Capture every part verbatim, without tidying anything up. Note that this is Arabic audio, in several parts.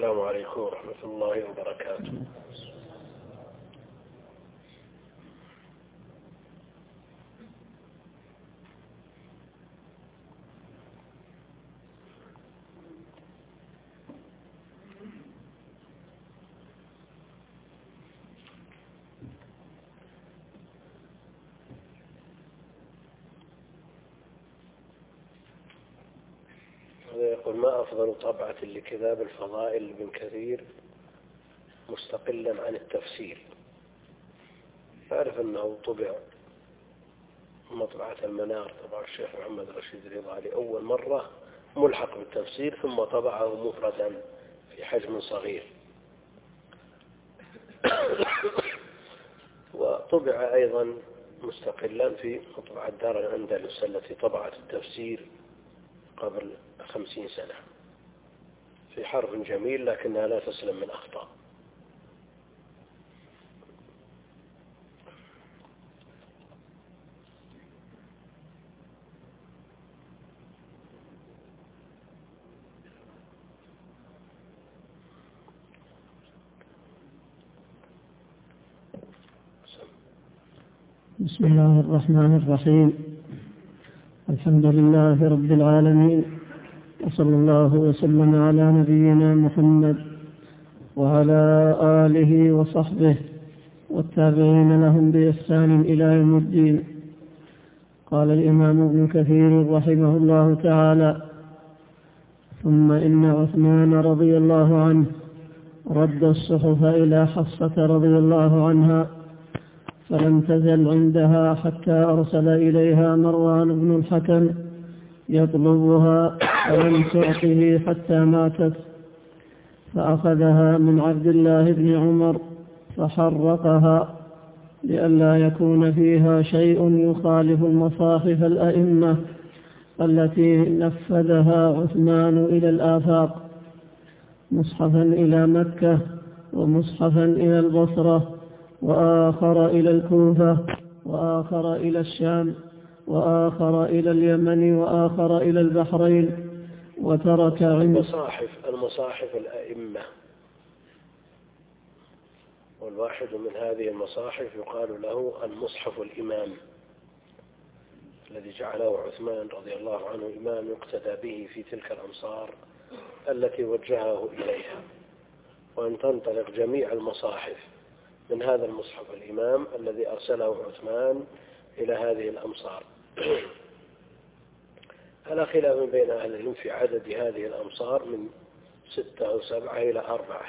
السلام عليكم ورحمة الله وبركاته. يقول: ما أفضل طبعة لكتاب الفضائل لابن كثير مستقلا عن التفسير؟ أعرف أنه طبع مطبعة المنار، طبع الشيخ محمد رشيد رضا لأول مرة ملحق بالتفسير، ثم طبعه مفردا في حجم صغير. وطبع أيضا مستقلا في مطبعة دار الأندلس التي طبعت التفسير قبل خمسين سنة في حرف جميل، لكنها لا تسلم من أخطاء. بسم الله الرحمن الرحيم. الحمد لله رب العالمين، وصلى الله وسلم على نبينا محمد وعلى آله وصحبه والتابعين لهم بإحسان إلى يوم الدين. قال الإمام ابن كثير رحمه الله تعالى: ثم إن عثمان رضي الله عنه رد الصحف إلى حفصة رضي الله عنها، فلم تزل عندها حتى أرسل إليها مروان بن الحكم يطلبها، فلم تعطه حتى ماتت، فأخذها من عبد الله بن عمر فحرقها لئلا يكون فيها شيء يخالف المصاحف الأئمة التي نفذها عثمان إلى الآفاق، مصحفا إلى مكة ومصحفا إلى البصرة وآخر إلى الكوفة وآخر إلى الشام وآخر إلى اليمن وآخر إلى البحرين، وترك عند المصاحف المصاحف الأئمة. والواحد من هذه المصاحف يقال له المصحف الإمام الذي جعله عثمان رضي الله عنه إمام يقتدى به في تلك الأمصار التي وجهه إليها، وأن تنطلق جميع المصاحف من هذا المصحف الإمام الذي أرسله عثمان إلى هذه الأمصار. على خلاف بين أهل العلم في عدد هذه الأمصار، من ستة أو سبعة إلى أربعة.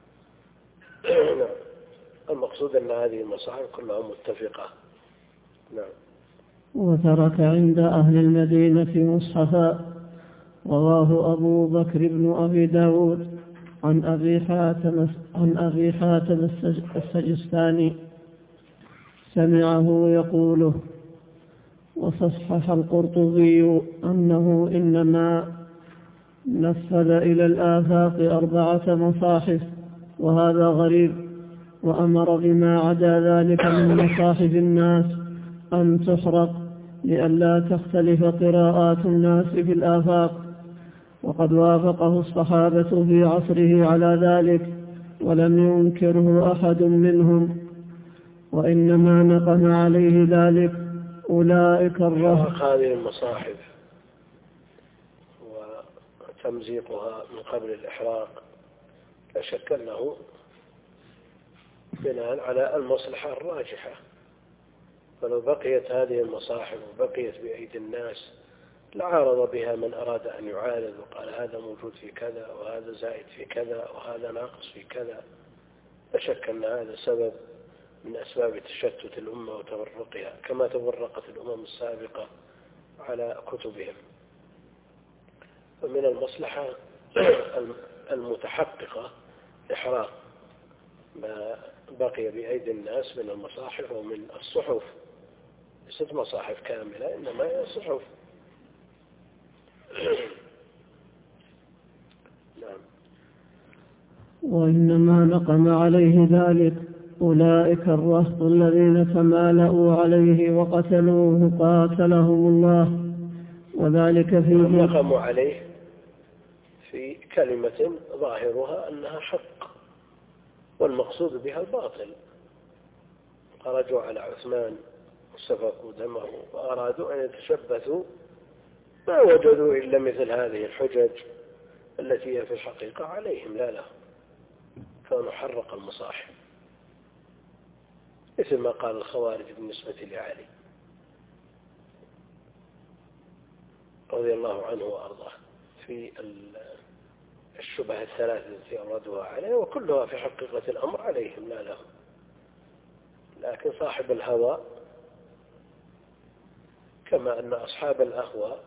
المقصود أن هذه المصاحف كلها متفقة. نعم. وترك عند أهل المدينة مصحفا. رواه أبو بكر بن أبي داود عن أبي حاتم عن أبي حاتم السجستاني سمعه يقوله. وصحح القرطبي أنه إنما نفذ إلى الآفاق أربعة مصاحف، وهذا غريب، وأمر بما عدا ذلك من مصاحف الناس أن تحرق لئلا تختلف قراءات الناس في الآفاق، وقد وافقه الصحابة في عصره على ذلك ولم ينكره أحد منهم، وإنما نقم عليه ذلك أولئك الرهط. هذه المصاحف وتمزيقها من قبل الإحراق لا شك أنه بناء على المصلحة الراجحة، فلو بقيت هذه المصاحف وبقيت بأيدي الناس لعارض بها من أراد أن يعارض وقال هذا موجود في كذا وهذا زائد في كذا وهذا ناقص في كذا. لا شك أن هذا سبب من أسباب تشتت الأمة وتفرقها، كما تفرقت الأمم السابقة على كتبهم. فمن المصلحة المتحققة إحراق ما بقي بأيدي الناس من المصاحف ومن الصحف، ليست مصاحف كاملة إنما هي صحف. نعم. وإنما نقم عليه ذلك أولئك الرهط الذين تمالأوا عليه وقتلوه قاتلهم الله، وذلك في نقموا عليه في في كلمة ظاهرها أنها حق والمقصود بها الباطل. خرجوا على عثمان وسفكوا دمه وأرادوا أن يتشبثوا، ما وجدوا إلا مثل هذه الحجج التي هي في الحقيقة عليهم لا لهم، كانوا حرق المصاحف مثل ما قال الخوارج بالنسبة لعلي رضي الله عنه وأرضاه في الشبهة الثلاثة التي أوردوها عليه، وكلها في حقيقة الأمر عليهم لا لهم. لكن صاحب الهوى كما أن أصحاب الأهواء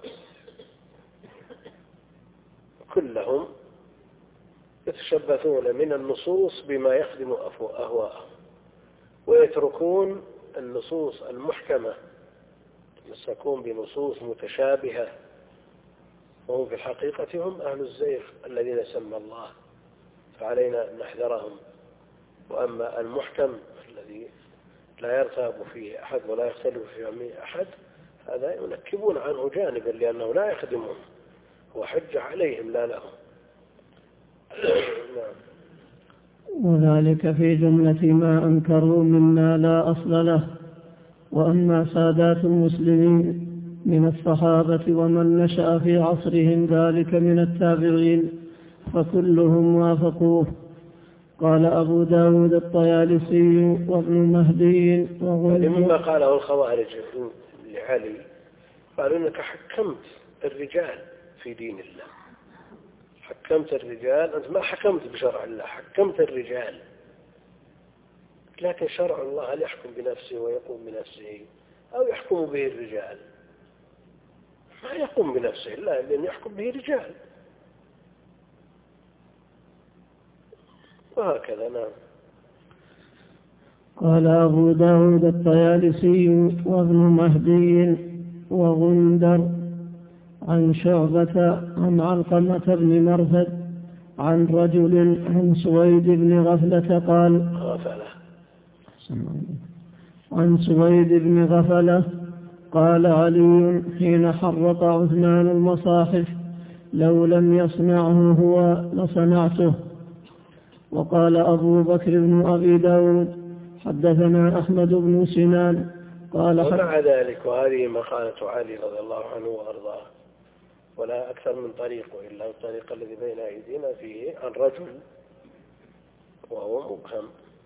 كلهم يتشبثون من النصوص بما يخدم أهواءهم، ويتركون النصوص المحكمة، يمسكون بنصوص متشابهة، وهم في الحقيقة هم أهل الزيغ الذين سمى الله، فعلينا أن نحذرهم. وأما المحكم الذي لا يرتاب فيه أحد ولا يختلف فيه أحد، هذا ينكبون عنه جانبا لأنه لا يخدمهم، هو حجة عليهم لا لهم. وذلك في جملة ما أنكروا مما لا أصل له. وأما سادات المسلمين من الصحابة ومن نشأ في عصرهم ذلك من التابعين فكلهم وافقوه. قال أبو داود الطيالسي وابن مهدي وغيره مما قاله الخوارج لعلي، قالوا إنك حكمت الرجال في دين الله، حكمت الرجال، أنت ما حكمت بشرع الله، حكمت الرجال، لكن شرع الله هل يحكم بنفسه ويقوم بنفسه أو يحكم به الرجال؟ ما يقوم بنفسه إلا لأن يحكم به رجال، وهكذا. نعم. قال أبو داود الطيالسي وابن مهدي وغندر عن شعبة عن علقمة بن مرثد عن رجل عن سويد بن غفلة قال غفلة عن سويد بن غفلة قال علي حين حرق عثمان المصاحف لو لم يصنعه هو لصنعته. وقال أبو بكر بن أبي داود حدثنا أحمد بن سنان قال ومع ذلك وهذه مقالة علي رضي الله عنه وأرضاه، ولا أكثر من طريق إلا الطريق الذي بين أيدينا فيه عن رجل وهو مبهم،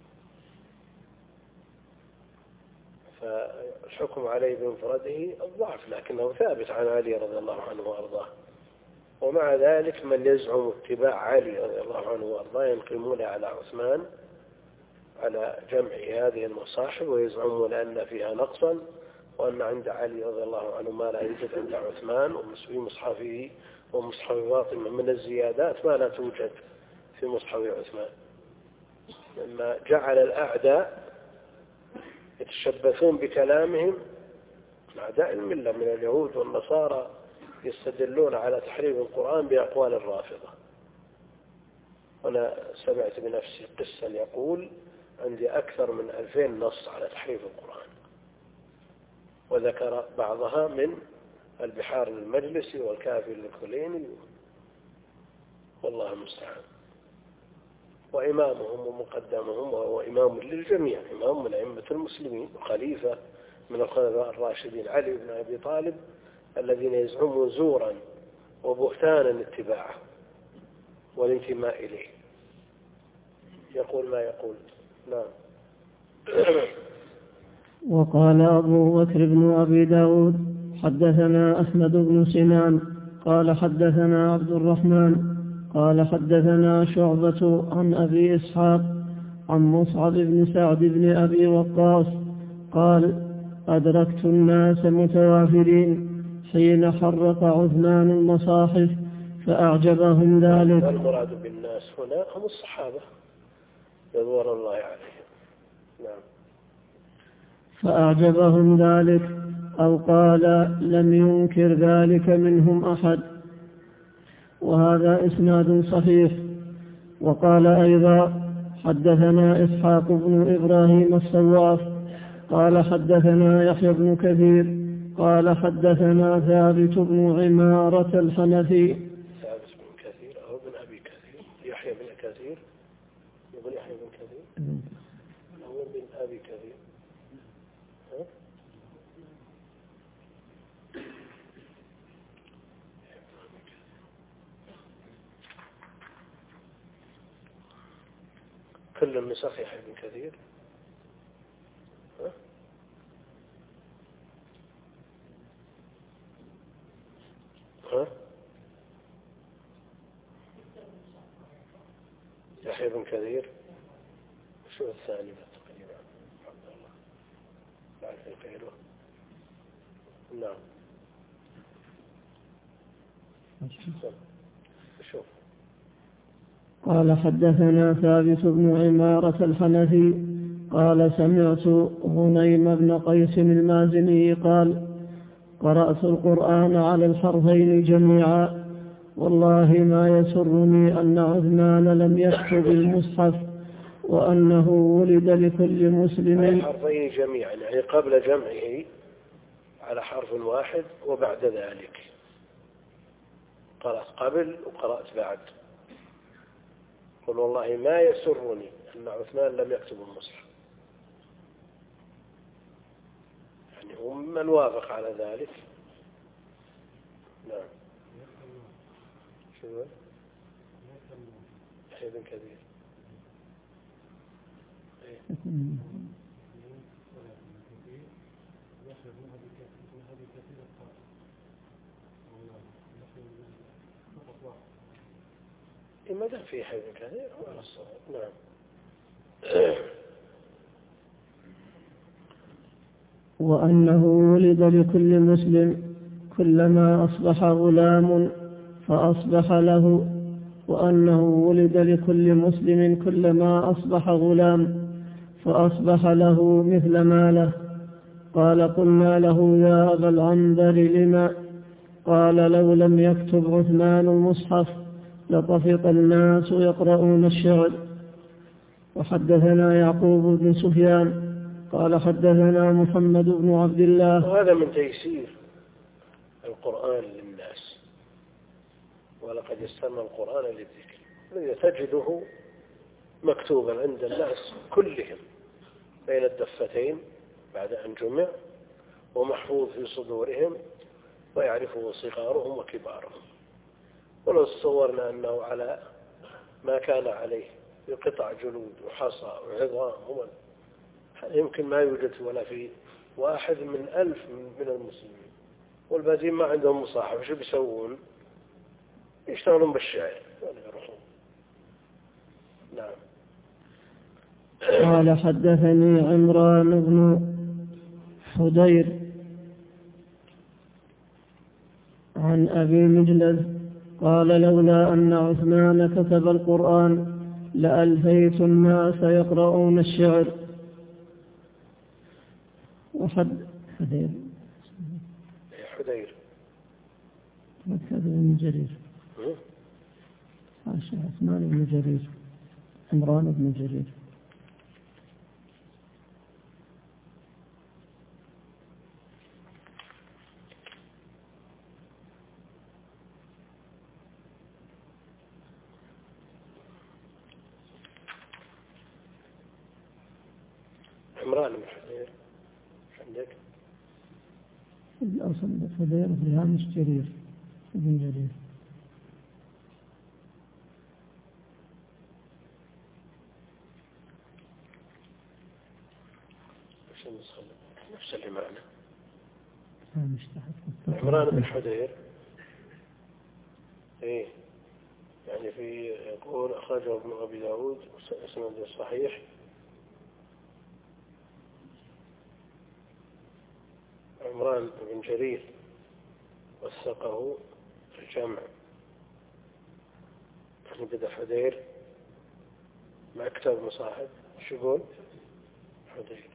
فالحكم عليه بمفرده الضعف، لكنه ثابت عن علي رضي الله عنه وأرضاه. ومع ذلك من يزعم اتباع علي رضي الله عنه وأرضاه ينقمون على عثمان على جمع هذه المصاحف، ويزعمون أن فيها نقصا، وأن عند علي رضي الله عنه ما لا يوجد عند عثمان، وفي مصحفه ومصحف فاطمة من الزيادات ما لا توجد في مصحف عثمان، لما جعل الأعداء يتشبثون بكلامهم، أعداء الملة من اليهود والنصارى يستدلون على تحريف القرآن بأقوال الرافضة. وأنا سمعت بنفسي قسا يقول عندي أكثر من ألفين نص على تحريف القرآن، وذكر بعضها من البحار للمجلس والكافي للكليني، والله المستعان. وإمامهم ومقدمهم وهو إمام للجميع، إمام من أئمة المسلمين وخليفة من الخلفاء الراشدين علي بن أبي طالب، الذين يزعمون زورا وبهتانا اتباعه والانتماء إليه. يقول ما يقول. نعم. وقال أبو بكر بن أبي داود حدثنا أحمد بن سنان قال حدثنا عبد الرحمن قال حدثنا شعبة عن أبي إسحاق عن مصعب بن سعد بن أبي وقاص قال أدركت الناس متوافرين حين حرق عثمان المصاحف فأعجبهم ذلك. المراد بالناس هنا هم الصحابة رضوان الله عليهم. نعم. فأعجبهم ذلك أو قال لم ينكر ذلك منهم أحد، وهذا إسناد صحيح. وقال أيضا حدثنا إسحاق بن إبراهيم الصواف قال حدثنا يحيى بن كثير قال حدثنا ثابت بن عمارة الحنفي. ثابت بن كثير أو تقول يحيى بن كثير هو بن أبي كثير. ها؟ كل النسخ يحيى بن كثير. ها؟ ها؟ يحيى بن كثير. شو الثاني تقريبا؟ عبد الله لا في غيره. نعم. شوف. قال حدثنا ثابت بن عمارة الحنفي قال سمعت غنيم بن قيس المازني قال قرأت القرآن على الحرفين جميعا والله ما يسرني أن عثمان لم يكتب المصحف وأنه ولد لكل مسلم. على الحرفين جميعا يعني قبل جمعه على حرف واحد وبعد ذلك قرأت قبل وقرأت بعد. قل والله ما يسرني أن عثمان لم يكتب المصحف، يعني هو من وافق على ذلك. نعم. شو يحيى بن كثير. ما دام في يحيى بن كثير هو على الصواب. نعم. وأنه ولد لكل مسلم كلما أصبح غلام فأصبح له، وأنه ولد لكل مسلم كلما أصبح غلام فأصبح له مثل ما له. قال قلنا له يا أبا العنبر لما؟ قال لو لم يكتب عثمان المصحف لطفق الناس يقرؤون الشعر. وحدثنا يعقوب بن سفيان قال حدثنا محمد بن عبد الله. وهذا من تيسير القرآن للناس، ولقد يسرنا القرآن للذكر، الذي تجده مكتوبا عند الناس كلهم بين الدفتين بعد أن جمع، ومحفوظ في صدورهم ويعرفه صغارهم وكبارهم. ولو تصورنا أنه على ما كان عليه بقطع جلود وحصى وعظام يمكن ما يوجد ولا في واحد من ألف من المسلمين، والباقيين ما عندهم مصاحف، شو بيسوون؟ يشتغلون بالشعر ولا يروحون. نعم. قال حدثني عمران بن حدير عن أبي مجلد قال لولا أن عثمان كتب القرآن لألفيت الناس يقرؤون الشعر. وحد حدير حدير مكتب بن جرير عثمان بن جرير عمران بن جرير. عمران بن حدير عندك؟ الأصل حدير في هامش جرير بن جرير. نفس اللي معنا. هامش تحت. عمران بن حدير. إيه يعني في يقول أخرجه ابن أبي داود اسناد الصحيح عمران بن جرير وثقه الجمع، يعني بدأ حدير مع كتاب مصاحب. شو يقول؟ حدير.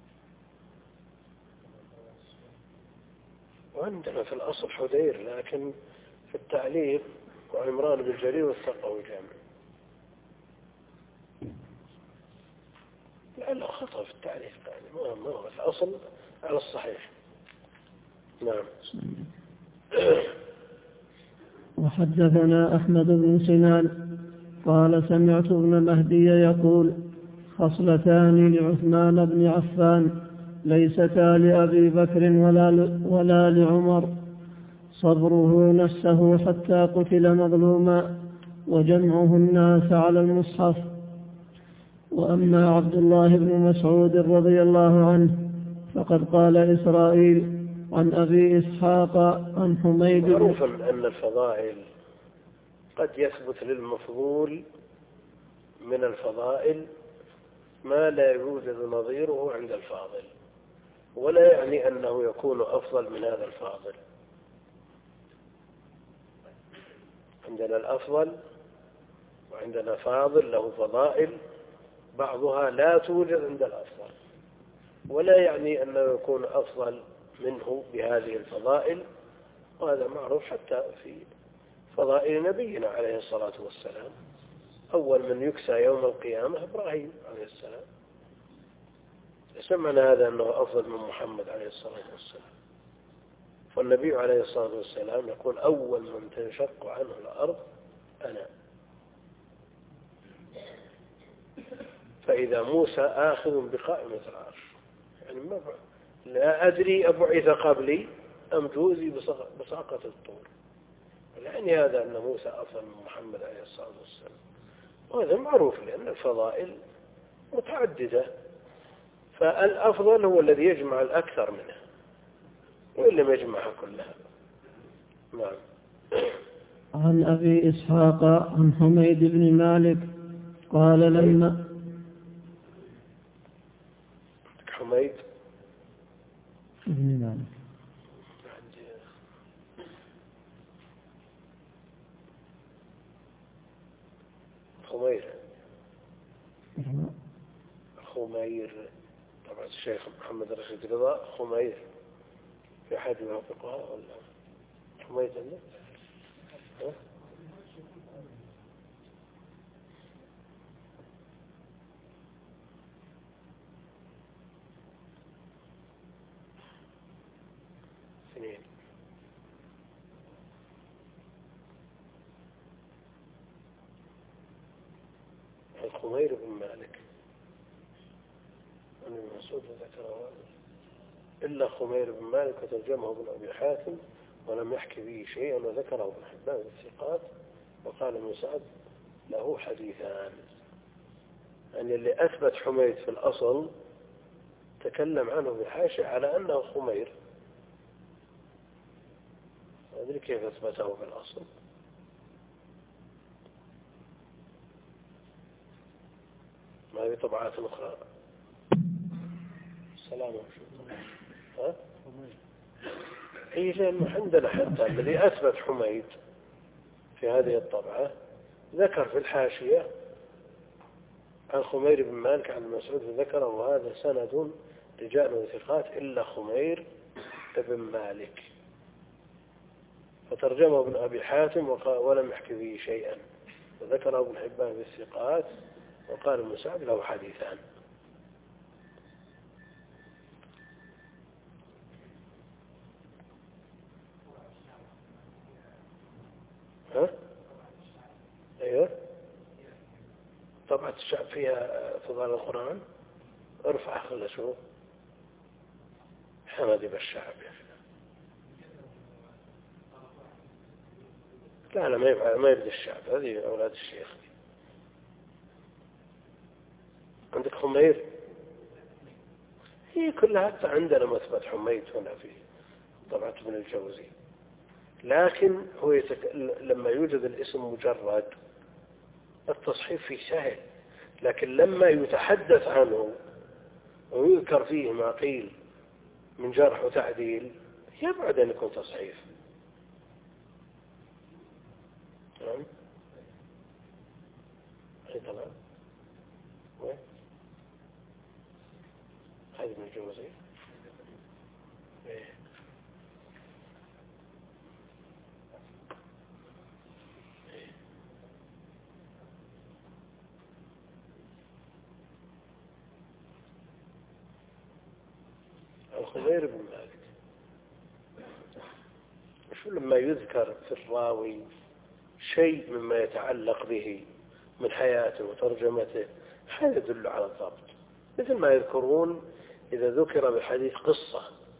وعندنا في الأصل حدير، لكن في التعليق وعمران بن جرير وثقه الجمع. لعله خطأ في التعليق، يعني ما هو الأصل على الصحيح. نعم. وحدثنا أحمد بن سنان قال سمعت ابن مهدي يقول خصلتان لعثمان بن عفان ليستا لأبي بكر ولا, ولا لعمر: صبره نفسه حتى قتل مظلوما، وجمعه الناس على المصحف. وأما عبد الله بن مسعود رضي الله عنه فقد قال إسرائيل عن أبي إسحاق عن حميد. معروف أن الفضائل قد يثبت للمفضول من الفضائل ما لا يوجد نظيره عند الفاضل، ولا يعني أنه يكون أفضل من هذا الفاضل. عندنا الأفضل وعندنا فاضل له فضائل بعضها لا توجد عند الأفضل، ولا يعني أنه يكون أفضل منه بهذه الفضائل. وهذا معروف حتى في فضائل نبينا عليه الصلاة والسلام. أول من يكسى يوم القيامة إبراهيم عليه السلام. سمعنا هذا أنه أفضل من محمد عليه الصلاة والسلام. والنبي عليه الصلاة والسلام يقول أول من تنشق عنه الأرض أنا. فإذا موسى آخذ بقائمة العرش، يعني ما لا أدري أبعث قبلي أم جوزي بساقة الطور، يعني هذا أن موسى أفضل من محمد عليه الصلاة والسلام. وهذا معروف لأن الفضائل متعددة، فالأفضل هو الذي يجمع الأكثر منها وإن لم يجمعها كلها. نعم. عن أبي إسحاق عن حميد بن مالك قال لما حميد بن مالك خمير خمير طبعا الشيخ محمد رشيد رضا خمير في أحد يوافقها ولا حميد عندك؟ ها؟ اثنين. خمير بن مالك عن ابن مسعود ذكره إلا خمير بن مالك وترجمه ابن أبي حاتم ولم يحكي به شيئا، وذكره ابن حبان الثقات. وقال ابن سعد له حديثان، يعني اللي أثبت حميد في الأصل تكلم عنه بحاشية على أنه خمير، ما أدري كيف أثبته في الأصل. ما هي طبعات أخرى. السلام عليكم. ها؟ هي لأن عندنا حتى الذي أثبت حميد في هذه الطبعة ذكر في الحاشية عن خمير بن مالك عن مسعود ذكره، وهذا سند رجال ثقات إلا خمير بن مالك، فترجمه ابن أبي حاتم ولم يحكي به شيئا، وذكره ابن حبان بالثقات. وقال ابن سعد له حديثان. ها؟ ايوه طبعة الشعب فيها فضال القرآن. ارفع خلى شو حمد بالشعب يا أخي. لا لا ما يبقى ما يبدأ الشعب، هذه أولاد الشيخ. عندك حمير هي كلها حتى عندنا مثبت حميد هنا في طبعة ابن الجوزي، لكن هو يتك... لما يوجد الاسم مجرد التصحيف فيه سهل، لكن لما يتحدث عنه ويذكر فيه ما قيل من جرح وتعديل يبعد أن يكون تصحيف. تمام؟ أي طبعا وين؟ هذا ابن الجوزي. إيه. خمير بن مالك شو لما يذكر في الراوي شيء مما يتعلق به من حياته وترجمته، هذا يدل على الضبط. مثل ما يذكرون إذا ذكر بالحديث قصة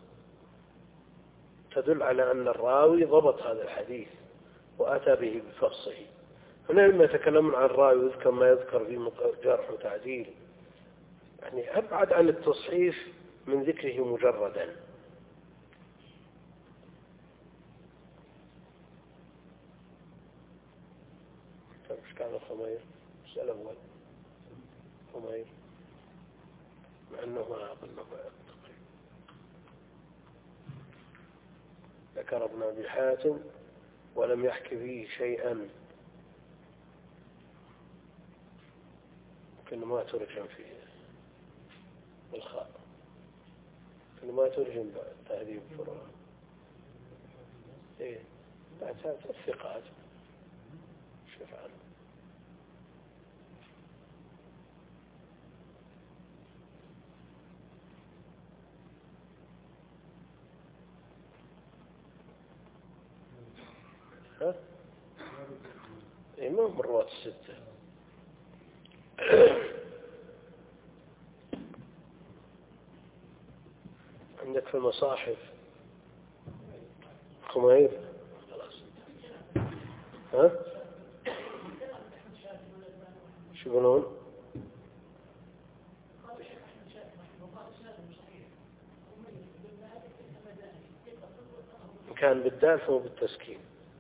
تدل على أن الراوي ضبط هذا الحديث وأتى به بفصه. هنا لما يتكلمون عن الراوي ويذكر ما يذكر في جرح وتعديل، يعني أبعد عن التصحيف من ذكره مجردا. ايش كان الخمير؟ السؤال الأول خمير، مع أنه ما أظنه ذكر ابن أبي حاتم ولم يحكي فيه شيئا، كأنه ما ترجم فيه بالخاء، كأنه ما ترجم تهذيب فروع. إيه بعد هذا الثقات شوف عنه. ها؟ إيه ما من رواة الستة. عندك في المصاحف خمير خلاص. ها؟ شو يقولون؟ كان بالدال فهو بالتسكين.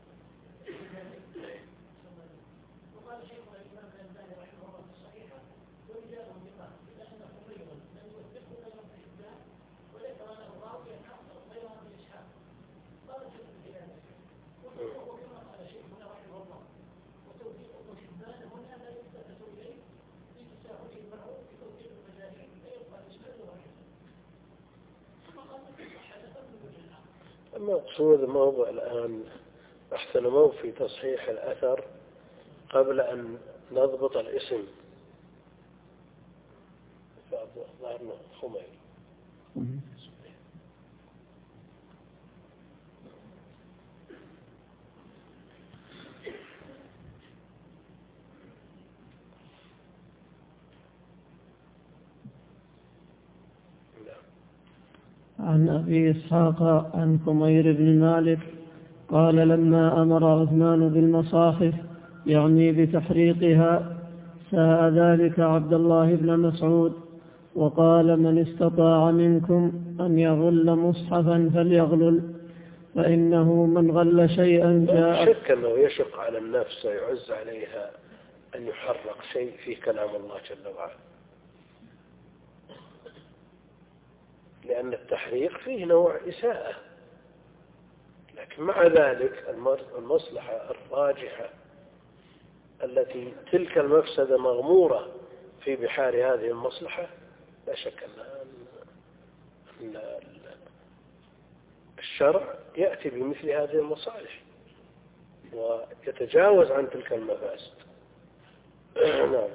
المقصود موضوع الآن أحسن مو في تصحيح الأثر قبل أن نضبط الاسم. فظهرنا خمير. عن أبي إسحاق عن خمير بن مالك قال لما أمر عثمان بالمصاحف يعني بتحريقها ساء ذلك عبد الله بن مسعود وقال من استطاع منكم أن يغل مصحفا فليغلل فإنه من غل شيئا جاء. شك أنه يشق على النفس ويعز عليها أن يحرق شيء فيه كلام الله جل وعلا، لأن التحريق فيه نوع إساءة، لكن مع ذلك المصلحة الراجحة التي تلك المفسدة مغمورة في بحار هذه المصلحة لا شك أن الشرع يأتي بمثل هذه المصالح ويتجاوز عن تلك المفاسد. نعم.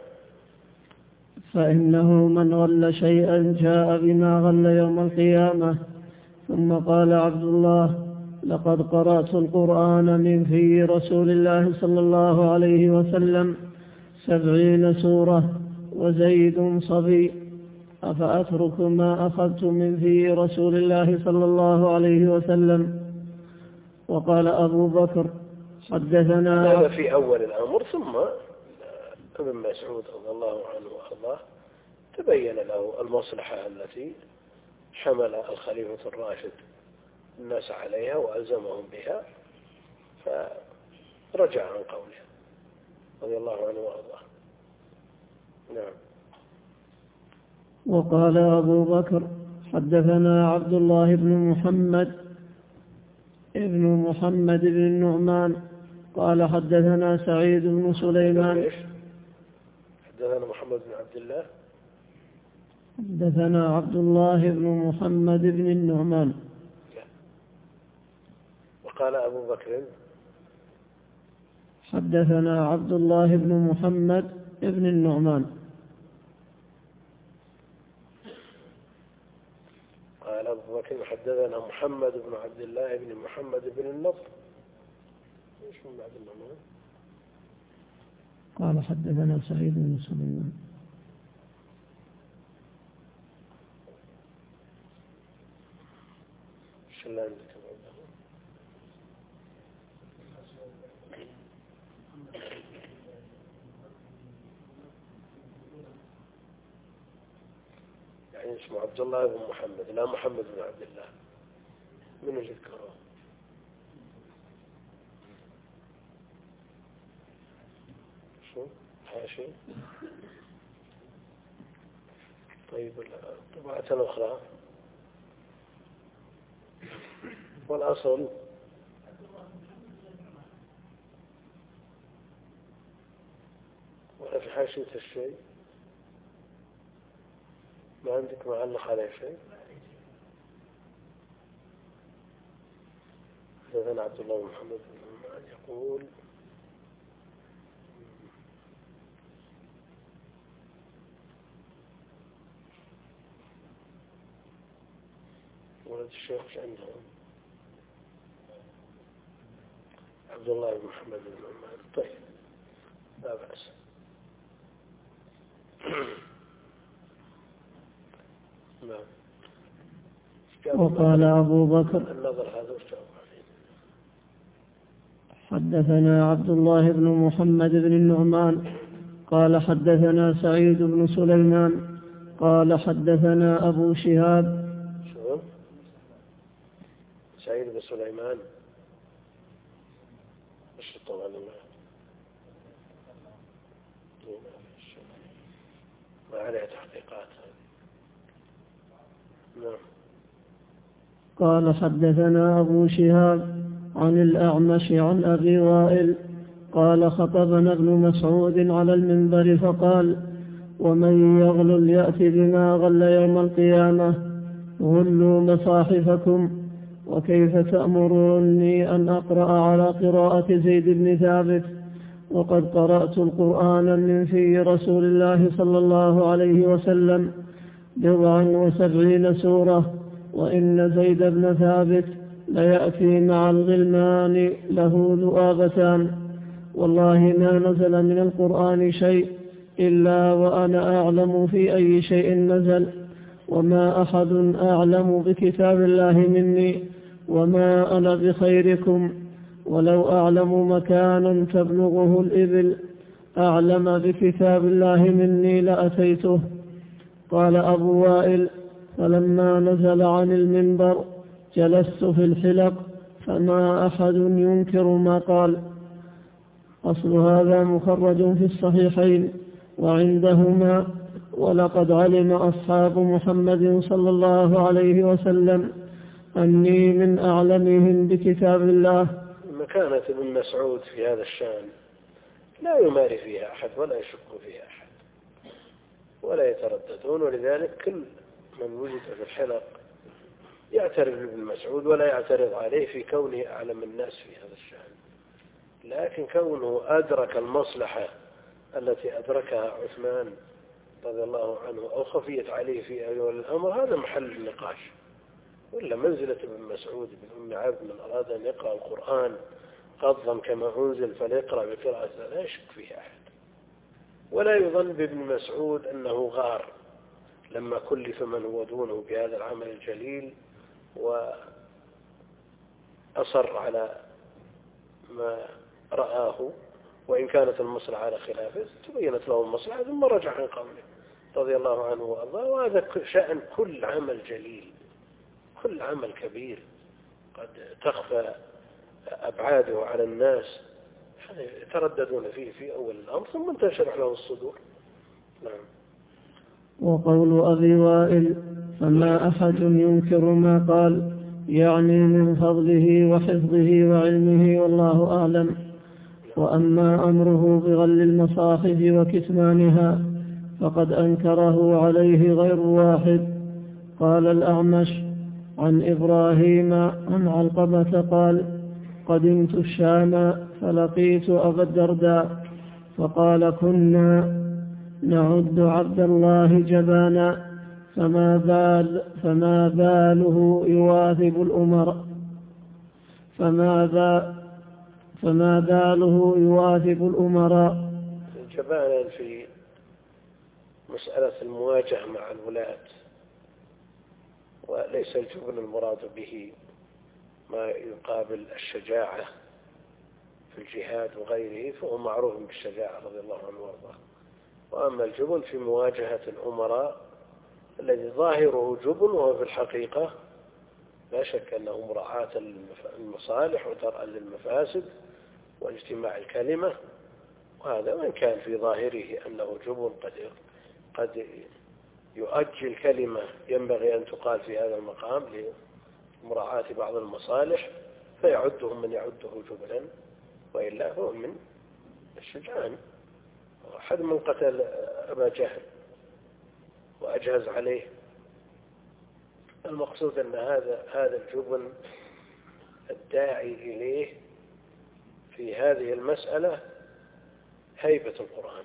فإنه من غل شيئا جاء بما غل يوم القيامة. ثم قال عبد الله لقد قرأت القرآن من في رسول الله صلى الله عليه وسلم سبعين سورة وزيد صبي أفأترك ما أخذت من في رسول الله صلى الله عليه وسلم. وقال أبو بكر حدثنا. هذا في أول الأمر. ثم ابن مسعود رضي الله عنه وأرضاه تبين له المصلحة التي حمل الخليفة الراشد الناس عليها وألزمهم بها فرجع عن قوله رضي الله عنه وأرضاه. نعم. وقال أبو بكر حدثنا عبد الله بن محمد ابن محمد بن النعمان قال حدثنا سعيد بن سليمان. حدثنا محمد بن عبد الله. حدثنا عبد الله بن محمد بن النعمان. وقال أبو بكر حدثنا عبد الله بن محمد بن النعمان. قال أبو بكر حدثنا محمد بن عبد الله بن محمد بن النضر. ايش من بعد النعمان؟ قال حدثنا سعيد بن سليمان. يعني اسمه عبد الله بن محمد، لا محمد بن عبد الله. من ذكره؟ شو حاشي؟ طيب الطبعة الأخرى والأصل ولا في حاشية الشيء؟ ما عندك معلق عليه شيء؟ حدثنا عبد الله بن محمد بن عماد يقول ولد الشيخ مش عندهم عبد الله بن محمد بن عماد. طيب لا بأس. وقال أبو بكر النظر هذا حدثنا عبد الله بن محمد بن النعمان قال حدثنا سعيد بن سليمان قال حدثنا أبو شهاب. شو سعيد بن سليمان مش طبعا ما عليه تحقيقات. نعم. قال حدثنا أبو شهاب عن الأعمش عن أبي وائل قال خطبنا ابن مسعود على المنبر فقال ومن يغلل يأتي بما غل يوم القيامة غلوا مصاحفكم وكيف تأمروني أن أقرأ على قراءة زيد بن ثابت وقد قرأت القرآن من في رسول الله صلى الله عليه وسلم بضعا وسبعين سورة وإن زيد بن ثابت ليأتي مع الغلمان له ذؤابتان والله ما نزل من القرآن شيء إلا وأنا أعلم في أي شيء نزل وما أحد أعلم بكتاب الله مني وما أنا بخيركم ولو أعلم مكانا تبلغه الإبل أعلم بكتاب الله مني لأتيته. قال أبو وائل فلما نزل عن المنبر جلست في الحلق فما أحد ينكر ما قال. أصل هذا مخرج في الصحيحين وعندهما ولقد علم أصحاب محمد صلى الله عليه وسلم أني من أعلمهم بكتاب الله. مكانة ابن مسعود في هذا الشأن لا يماري فيها أحد ولا يشك فيها أحد ولا يترددون، ولذلك كل من وجد في الحلق يعترف بابن مسعود ولا يعترض عليه في كونه أعلم الناس في هذا الشأن. لكن كونه أدرك المصلحة التي أدركها عثمان رضي الله عنه أو خفيت عليه في أول الأمر هذا محل النقاش. ولا منزلة ابن مسعود بن أم عبد من أراد أن يقرأ القرآن قضا كما أنزل فليقرأ بقراءة لا يشك فيه أحد، ولا يظن بابن مسعود أنه غار لما كلف من هو دونه بهذا العمل الجليل وأصر على ما رآه وإن كانت المصلحة على خلافه تبينت له المصلحة ثم رجع عن قوله رضي الله عنه وأرضاه. وهذا شأن كل عمل جليل، كل عمل كبير قد تخفى أبعاده على الناس يترددون فيه في أول الأمر ثم تنشرح له الصدور. نعم. وقول أبي وائل فما أحد ينكر ما قال يعني من فضله وحفظه وعلمه والله أعلم. وأما أمره بغل المصاحف وكتمانها فقد أنكره عليه غير واحد. قال الأعمش عن إبراهيم عن علقمة قال قدمت الشام فلقيت أبا الدرداء فقال كنا نعد عبد الله جبانا فما بال فما باله يواثب الأمراء فما بال فما باله يواثب الأمراء جبانا في مسألة المواجهة مع الولاة، وليس الجبن المراد به ما يقابل الشجاعة في الجهاد وغيره، فهو معروف بالشجاعة رضي الله عنه وارضاه. وأما الجبن في مواجهة الأمراء الذي ظاهره جبن وهو في الحقيقة لا شك أنه مراعاة المصالح ودرءا للمفاسد واجتماع الكلمة، وهذا من كان في ظاهره أنه جبن قد قد يؤجل كلمة ينبغي أن تقال في هذا المقام لمراعاة بعض المصالح فيعدهم من يعده جبنا، وإلا هو من الشجعان. أحد من قتل أبا جهل وأجهز عليه. المقصود أن هذا هذا الجبن الداعي إليه في هذه المسألة هيبة القرآن،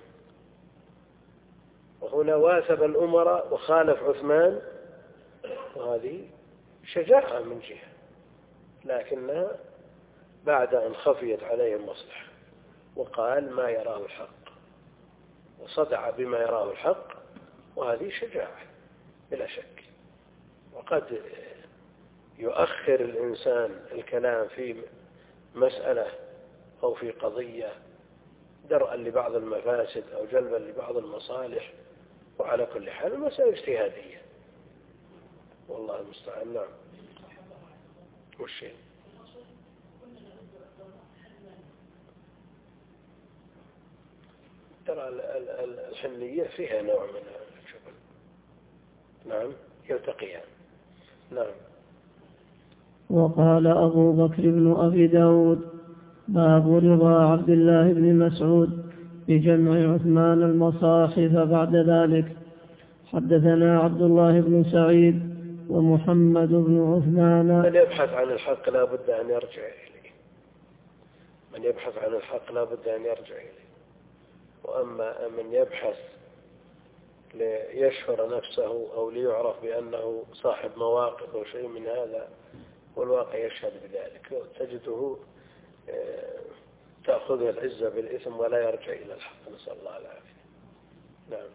وهنا واثب الأمراء وخالف عثمان، وهذه شجاعة من جهة، لكنها بعد أن خفيت عليه المصلحة وقال ما يراه الحق وصدع بما يراه الحق، وهذه شجاعة بلا شك. وقد يؤخر الإنسان الكلام في مسألة أو في قضية درءا لبعض المفاسد أو جلبا لبعض المصالح، وعلى كل حال المسألة اجتهادية والله المستعان. نعم. والشيء ترى الحنية فيها نوع من الجبن. نعم يلتقيان. نعم. وقال أبو بكر بن أبي داود باب رضا عبد الله بن مسعود بجمع عثمان المصاحف بعد ذلك. حدثنا عبد الله بن سعيد ومحمد بن عثمان. من يبحث عن الحق لا بد أن يرجع إليه، من يبحث عن الحق لا بد أن يرجع إليه. وأما من يبحث ليشهر نفسه أو ليعرف بأنه صاحب مواقف أو شيء من هذا، والواقع يشهد بذلك، تجده تأخذه العزة بالإثم ولا يرجع إلى الحق، نسأل الله العافية. نعم.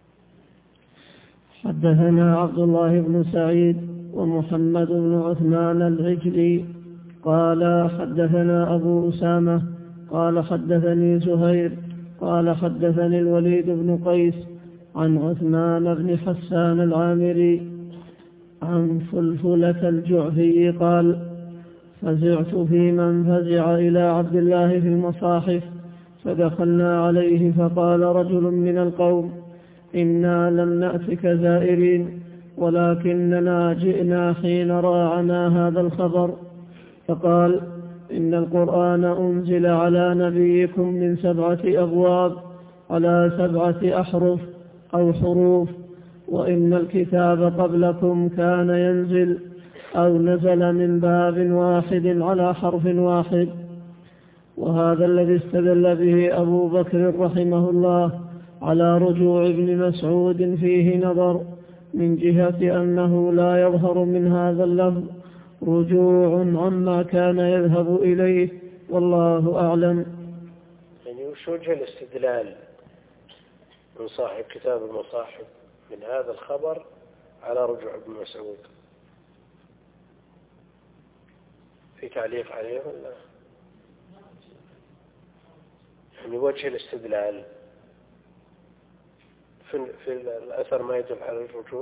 حدثنا عبد الله بن سعيد ومحمد بن عثمان العجلي قال حدثنا أبو أسامة قال حدثني زهير قال حدثني الوليد بن قيس عن عثمان بن حسان العامري عن فلفلة الجعفي قال فزعت في من فزع إلى عبد الله في المصاحف، فدخلنا عليه فقال رجل من القوم إنا لم نأتك زائرين ولكننا جئنا حين راعنا هذا الخبر، فقال إن القرآن أنزل على نبيكم من سبعة أبواب على سبعة أحرف أو حروف، وإن الكتاب قبلكم كان ينزل أو نزل من باب واحد على حرف واحد. وهذا الذي استدل به أبو بكر رحمه الله على رجوع ابن مسعود فيه نظر، من جهة أنه لا يظهر من هذا اللفظ رجوع عما كان يذهب إليه، والله أعلم. يعني وش وجه الاستدلال من صاحب كتاب المصاحف من هذا الخبر على رجوع ابن مسعود؟ في تعليق عليه ولا؟ يعني وجه الاستدلال في, في الأثر ما يدل على الرجوع.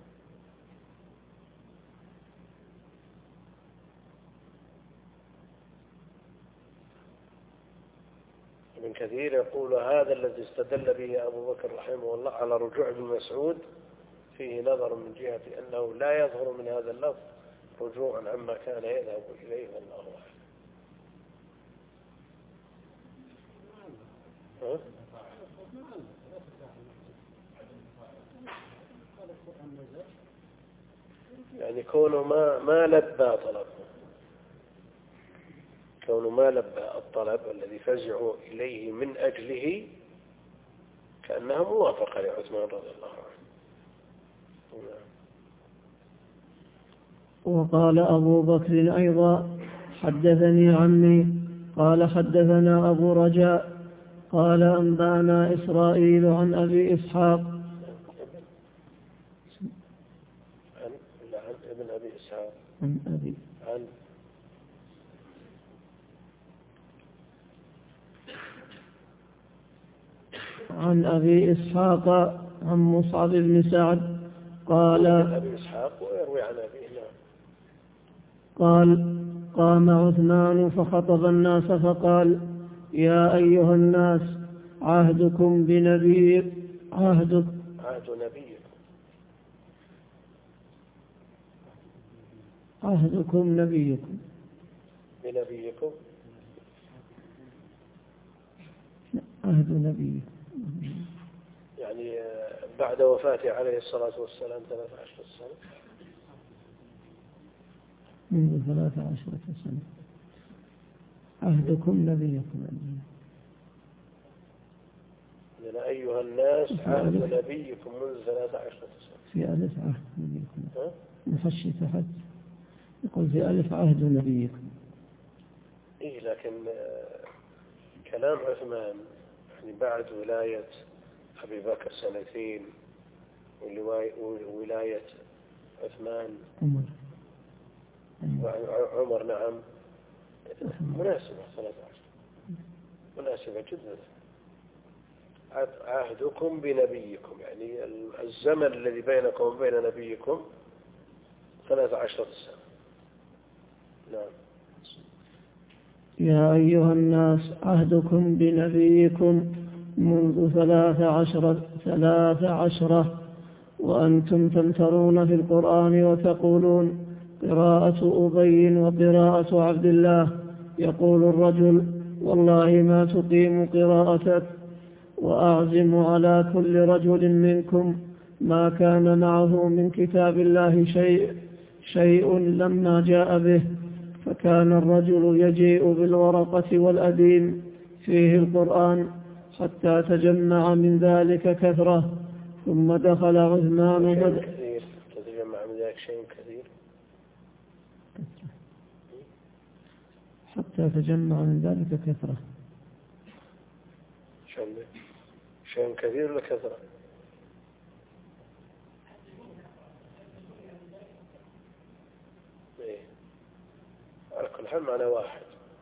ابن كثير يقول هذا الذي استدل به أبو بكر رحمه الله على رجوع ابن مسعود فيه نظر من جهة أنه لا يظهر من هذا اللفظ رجوعا عما كان يذهب إليه، والله أعلم. ها؟ يعني كونه ما ما لبى طلبه، كونه ما لبى الطلب الذي فزعوا إليه من أجله كأنها موافقة لعثمان رضي الله عنه. وقال أبو بكر أيضا حدثني عمي قال حدثنا أبو رجاء قال أنبأنا إسرائيل عن أبي إسحاق عن عن ابن أبي إسحاق عن أبي عن عن أبي إسحاق عن مصعب بن سعد قال أبي إسحاق ويروي عن أبيه. قال قام عثمان فخطب الناس فقال يا أيها الناس عهدكم بنبي عهد عهد نبيكم عهدكم نبيكم بنبيكم عهد نبيكم يعني بعد وفاته عليه الصلاة والسلام ثلاث عشرة سنة منذ ثلاث عشرة سنة عهدكم نبيكم يا أيها الناس عهد نبيكم منذ ثلاث عشرة سنة في ألف عهد نبيكم نخشي تحت يقول في ألف عهد نبيكم. إيه لكن كلام عثمان يعني بعد ولاية أبي بكر سنتين وولاية عثمان عمر عمر نعم مناسبة ثلاثة عشر مناسبة جدا. عهدكم بنبيكم يعني الزمن الذي بينكم وبين نبيكم ثلاثة عشرة سنة. نعم. يا أيها الناس عهدكم بنبيكم منذ ثلاث عشرة ثلاث عشرة وأنتم تمترون في القرآن وتقولون قراءة أبي وقراءة عبد الله. يقول الرجل والله ما تقيم قراءتك وأعزم على كل رجل منكم ما كان معه من كتاب الله شيء شيء لما جاء به. فكان الرجل يجيء بالورقة والأديم فيه القرآن حتى تجمع من ذلك كثرة. ثم دخل عثمان كثير تجمع من ذلك شيء كثير حتى تجمع من ذلك كثرة شيء كثير ولا كثرة؟ إيه على كل حال معنى واحد.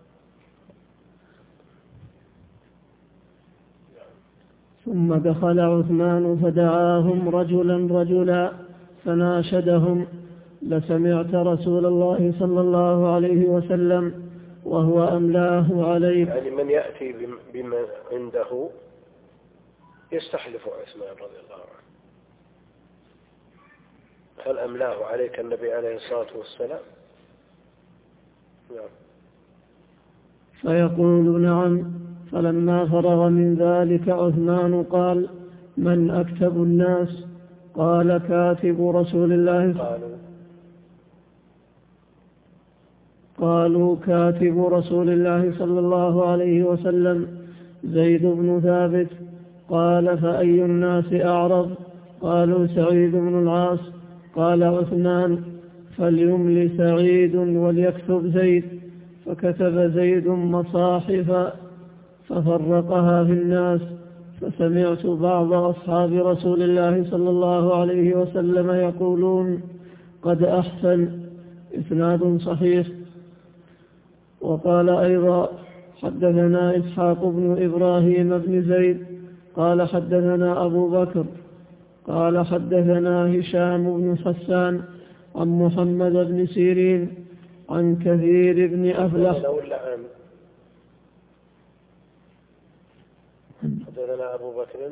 ثم دخل عثمان فدعاهم رجلا رجلا فناشدهم لسمعت رسول الله صلى الله عليه وسلم وهو أملاه عليك. يعني من يأتي بما عنده يستحلف عثمان رضي الله عنه. هل أملاه عليك النبي عليه الصلاة والسلام؟ نعم. فيقول نعم. فلما فرغ من ذلك عثمان قال من أكتب الناس؟ قال كاتب رسول الله. قالوا قالوا كاتب رسول الله صلى الله عليه وسلم زيد بن ثابت. قال فأي الناس أعرض؟ قالوا سعيد بن العاص. قال عثمان فليمل سعيد وليكتب زيد. فكتب زيد مصاحف ففرقها في الناس. فسمعت بعض أصحاب رسول الله صلى الله عليه وسلم يقولون قد أحسن إسناد صحيح. وقال أيضا حدثنا إسحاق بن إبراهيم بن زيد قال حدثنا أبو بكر قال حدثنا هشام بن حسان عن محمد بن سيرين عن كثير بن أفلح. حدثنا أبو بكر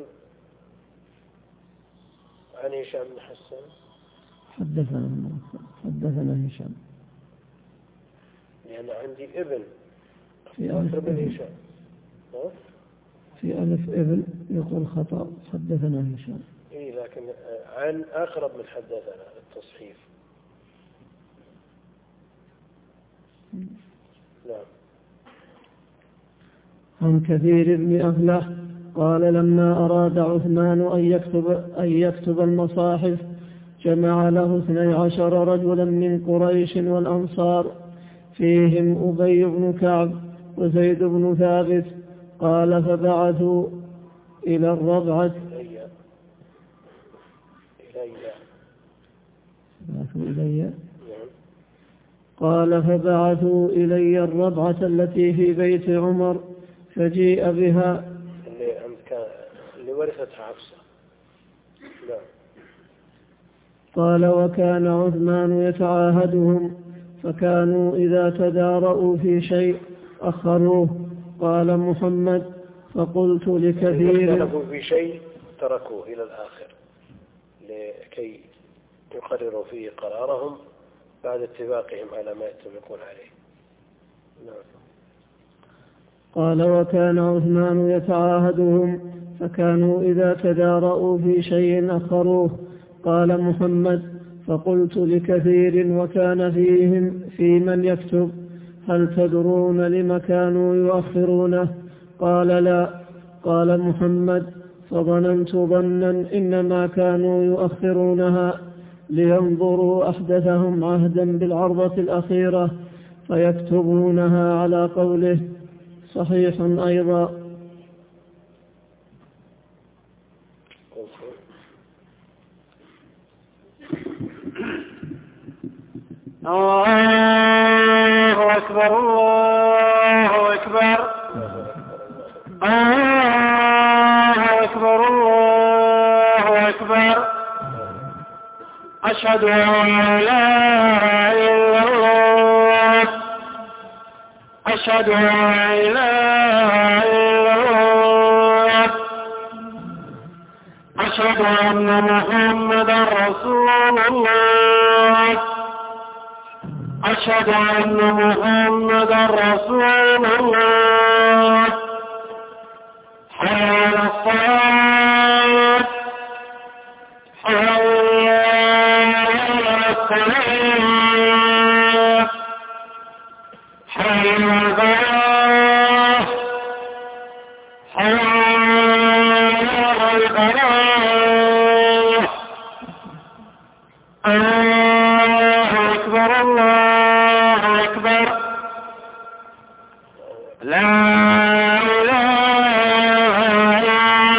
عن هشام بن حسان. حدثنا حدثنا هشام يعني عندي ابن في ألف بن هشام في ألف ابن يقول خطأ حدثنا هشام. إيه لكن عن أقرب من حدثنا التصحيف. نعم. عن كثير بن أفلح قال لما أراد عثمان أن يكتب, أن يكتب المصاحف جمع له اثني عشر رجلا من قريش والأنصار فيهم أبي بن كعب وزيد بن ثابت. قال فبعثوا إلى الرضعة إلي إلي بعثوا إلي نعم. قال فبعثوا إلي الرضعة التي في بيت عمر فجيء بها اللي عند كان اللي ورثتها حفصة. نعم. قال وكان عثمان يتعاهدهم فكانوا إذا تدارؤوا في شيء أخروه. قال محمد فقلت لكثير اختلفوا في شيء تركوه إلى الآخر لكي يقرروا فيه قرارهم بعد اتفاقهم على ما يتفقون عليه. نعم. قال وكان عثمان يتعاهدهم فكانوا إذا تدارؤوا في شيء أخروه. قال محمد فقلت لكثير وكان فيهم في من يكتب هل تدرون لم كانوا يؤخرونه؟ قال لا. قال محمد فظننت ظنا إنما كانوا يؤخرونها لينظروا أحدثهم عهدا بالعرضة الأخيرة فيكتبونها على قوله. صحيح أيضا. الله أكبر الله أكبر الله أكبر الله أكبر أشهد أن لا إله إلا الله أشهد أن لا إله إلا الله أشهد أن محمدا رسول الله أشهد أن محمدا رسول الله حي على الصلاة حي على الصلاة حي على الفلاح حي على الفلاح. الله أكبر الله أكبر لا إله إلا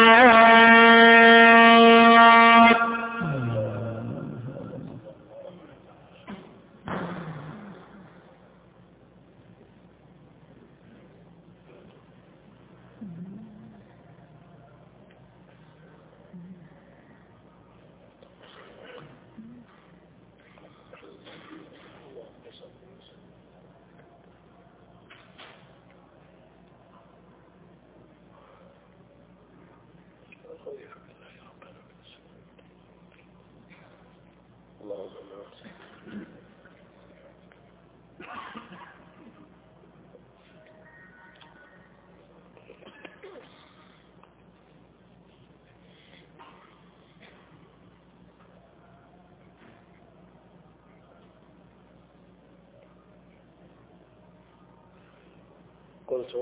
قلت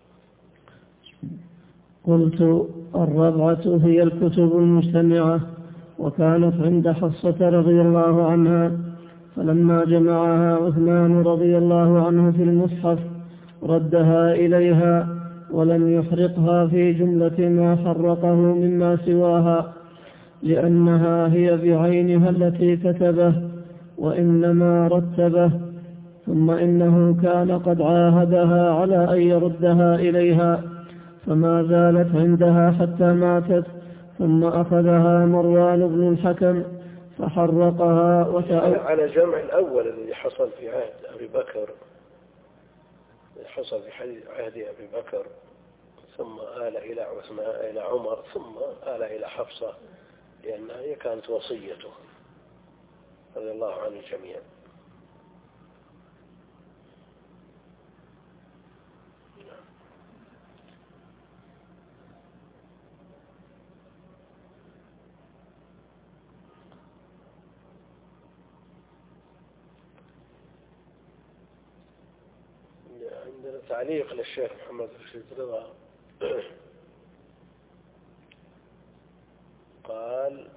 قلت الرضعة هي الكتب المجتمعة وكانت عند حفصة رضي الله عنها فلما جمعها عثمان رضي الله عنه في المصحف ردها إليها ولم يحرقها في جملة ما حرقه مما سواها لأنها هي بعينها التي كتبه وإنما رتبه. ثم إنه كان قد عاهدها على أن يردها إليها فما زالت عندها حتى ماتت ثم أخذها مروان بن الحكم فحرقها وتأ... على جمع الأول الذي حصل في عهد أبي بكر حصل في عهد أبي بكر ثم آل إلى عثمان إلى عمر ثم آل إلى حفصة لأنها هي كانت وصيته رضي الله عن الجميع. عندنا تعليق للشيخ محمد رشيد رضا قال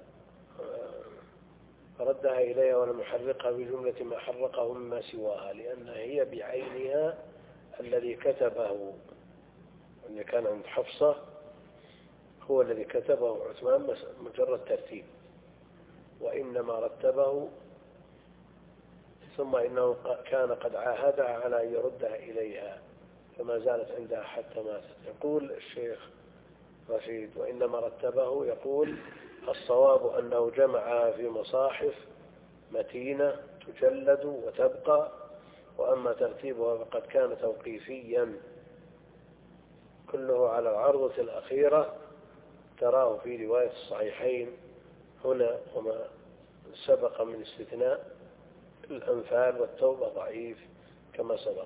ردها إليها ولم يحرقها بجملة ما حرقه مما سواها لأنها هي بعينها الذي كتبه اللي كان عند حفصة هو الذي كتبه عثمان مجرد ترتيب، وإنما رتبه ثم إنه كان قد عاهدها على أن يردها إليها فما زالت عندها حتى ماتت. يقول الشيخ رشيد: وإنما رتبه، يقول: الصواب أنه جمعها في مصاحف متينة تجلد وتبقى، وأما ترتيبها فقد كان توقيفيا كله على العرضة الأخيرة تراه في رواية الصحيحين هنا، وما سبق من استثناء الأنفال والتوبة ضعيف كما سبق.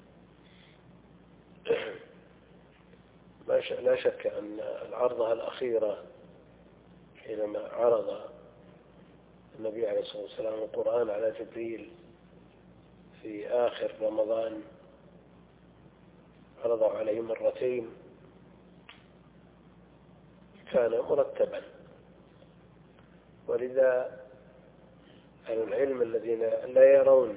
لا شك أن العرضة الأخيرة حينما عرض النبي عليه الصلاة والسلام القرآن على جبريل في آخر رمضان، عرضه عليه مرتين، كان مرتبا. ولذا أهل العلم الذين لا يرون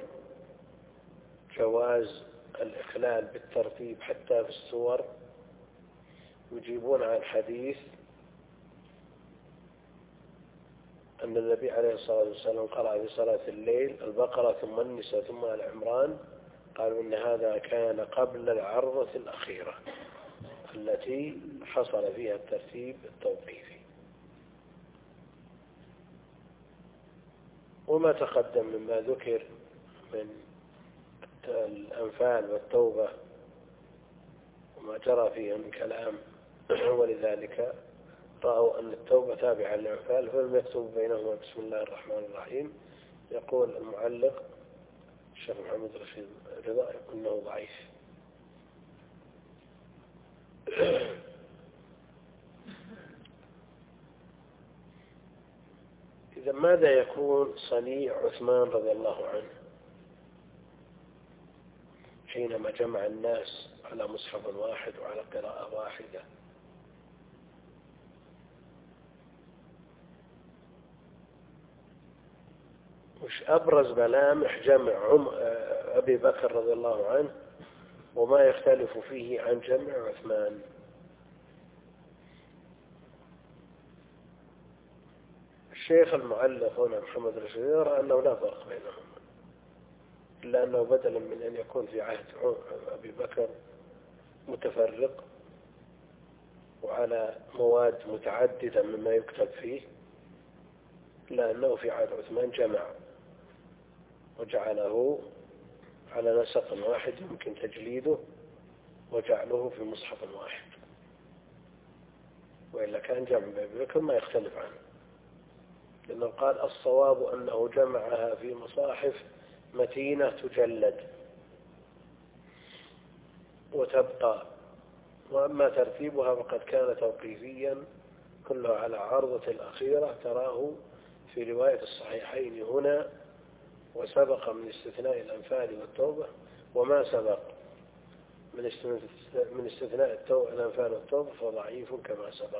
جواز الإخلال بالترتيب حتى في السور يجيبون عن الحديث أن النبي عليه الصلاة والسلام قرأ في صلاة الليل البقرة ثم النساء ثم آل عمران، قالوا إن هذا كان قبل العرضة الأخيرة التي حصل فيها الترتيب التوقيفي. وما تقدم مما ذكر من الأنفال والتوبة وما جرى فيها من كلام، ولذلك رأوا أن التوبة تابعة للأنفال فلم يكتب بينهما بسم الله الرحمن الرحيم. يقول المعلق الشيخ محمد رشيد رضا أنه ضعيف. إذا ماذا يكون صنيع عثمان رضي الله عنه حينما جمع الناس على مصحف واحد وعلى قراءة واحدة؟ مش أبرز ملامح جمع أبي بكر رضي الله عنه وما يختلف فيه عن جمع عثمان؟ الشيخ المعلق هنا محمد رشيد يرى أنه لا فرق بينهم، إلا أنه بدلا من أن يكون في عهد أبي بكر متفرق وعلى مواد متعددة مما يكتب فيه، إلا أنه في عهد عثمان جمع وجعله على نسق واحد يمكن تجليده وجعله في مصحف واحد، وإلا كان جمع أبي بكر ما يختلف عنه، لأنه قال الصواب أنه جمعها في مصاحف متينة تجلد وتبقى، وأما ترتيبها فقد كان توقيفيا كله على عرضة الأخيرة تراه في رواية الصحيحين هنا، وسبق من استثناء الأنفال والتوبة، وما سبق من استثناء الأنفال والتوبة فضعيف كما سبق.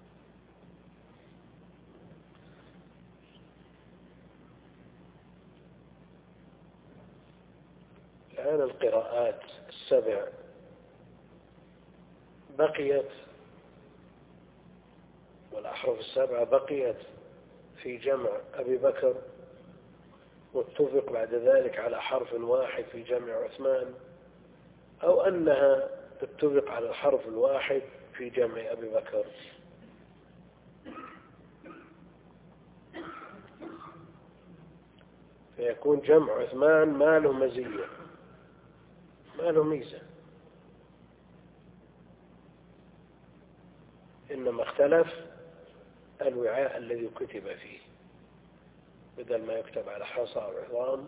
الآن القراءات السبع بقيت، والأحرف السبعة بقيت في جمع أبي بكر، واتفق بعد ذلك على حرف واحد في جمع عثمان، أو أنها تتفق على الحرف الواحد في جمع أبي بكر. فيكون جمع عثمان ما له مزية ما له ميزة، إنما اختلف الوعاء الذي كتب فيه، بدل ما يكتب على حصى أو عظام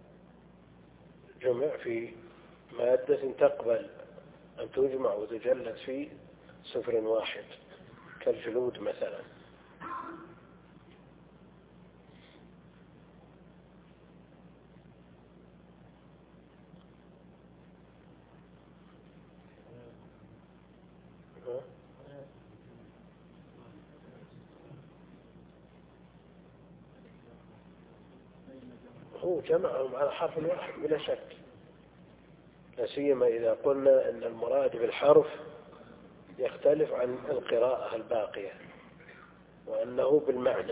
جمع في مادة تقبل أن تجمع وتجلد في صفر واحد كالجلود مثلا. هو جمعهم على حرف واحد بلا شك، لا سيما إذا قلنا أن المراد بالحرف يختلف عن القراءة الباقية، وأنه بالمعنى.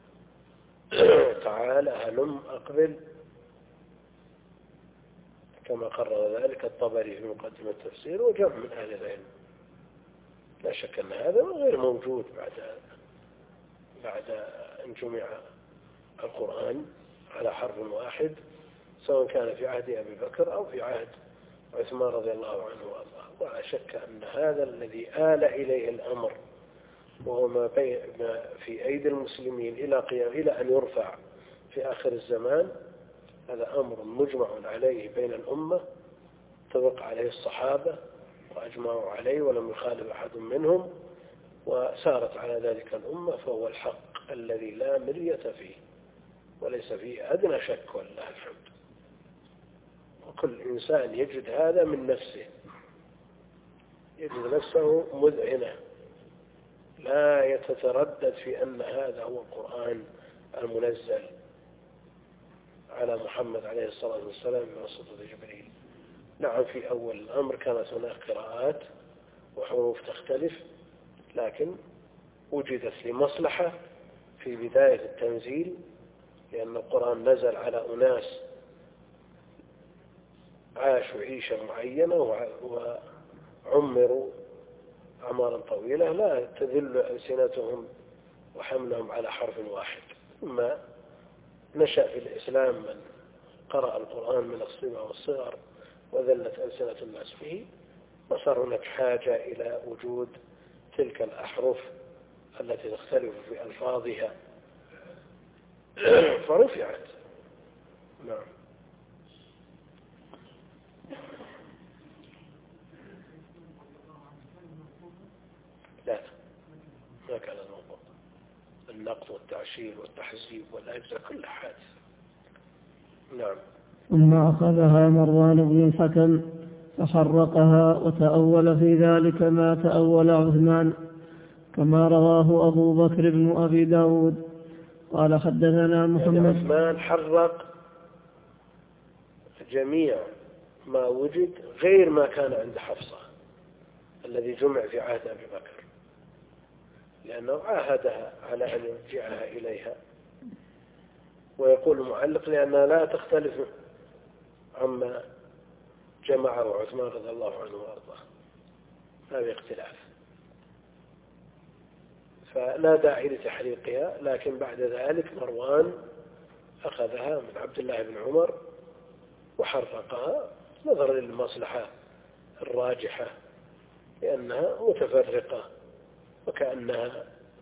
تعال هلم أقبل، كما قرر ذلك الطبري في مقدمة التفسير وجمع من أهل العلم. لا شك أن هذا غير موجود بعد بعد أن جمع القرآن على حرف واحد، سواء كان في عهد أبي بكر أو في عهد عثمان رضي الله عنه وأرضاه. ولا شك أن هذا الذي آل إليه الأمر وهو ما في أيدي المسلمين إلى قيام إلى أن يرفع في آخر الزمان، هذا أمر مجمع عليه بين الأمة، اتفق عليه الصحابة وأجمعوا عليه ولم يخالف أحد منهم، وسارت على ذلك الأمة، فهو الحق الذي لا مرية فيه وليس فيه أدنى شك، والله الحمد. وكل إنسان يجد هذا من نفسه، يجد نفسه مذعنة، لا يتردد في أن هذا هو القرآن المنزل على محمد عليه الصلاة والسلام بواسطة جبريل. نعم، في أول الأمر كانت هناك قراءات وحروف تختلف، لكن وجدت لمصلحة في بداية التنزيل، لأن القرآن نزل على أناس عاشوا عيشة معينة وعمروا أعمارا طويلة لا تذل ألسنتهم وحملهم على حرف واحد. ثم نشأ في الإسلام من قرأ القرآن من الصبا والصغر وذلت ألسنة الناس به، وصار هناك حاجة إلى وجود تلك الأحرف التي تختلف في ألفاظها فرفعت. نعم. لا، ما كان الموضوع. النقد والتعشير والتحزيب والأجزاء كلها حادث. نعم. ثم أخذها مروان بن الحكم فحرقها، وتأول في ذلك ما تأول عثمان، كما رواه أبو بكر بن أبي داود قال حدثنا محمد. يعني عثمان حرق جميع ما وجد غير ما كان عند حفصة الذي جمع في عهد أبي بكر، لأنه عاهدها على أن يرجعها إليها. ويقول المعلق لأنها لا تختلف عما جمعه عثمان رضي الله عنه وأرضاه، ما في اختلاف، فلا داعي لتحريقها. لكن بعد ذلك مروان أخذها من عبد الله بن عمر وحرقها نظرا للمصلحة الراجحة، لأنها متفرقة وكأنها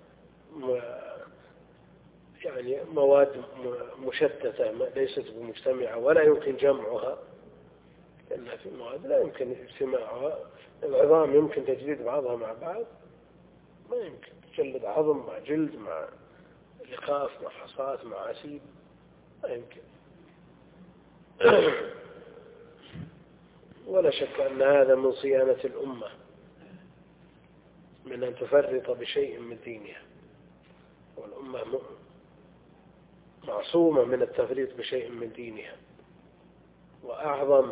يعني مواد مشتتة ليست بمجتمعة ولا يمكن جمعها، لأنها في مواد لا يمكن اجتماعها. العظام يمكن تجليد بعضها مع بعض، ما يمكن تجلد عظم مع جلد مع لقاف مع حصات مع عسيب، ما يمكن. ولا شك أن هذا من صيانة الأمة، من أن تفرط بشيء من دينها، والأمة معصومة من التفريط بشيء من دينها. وأعظم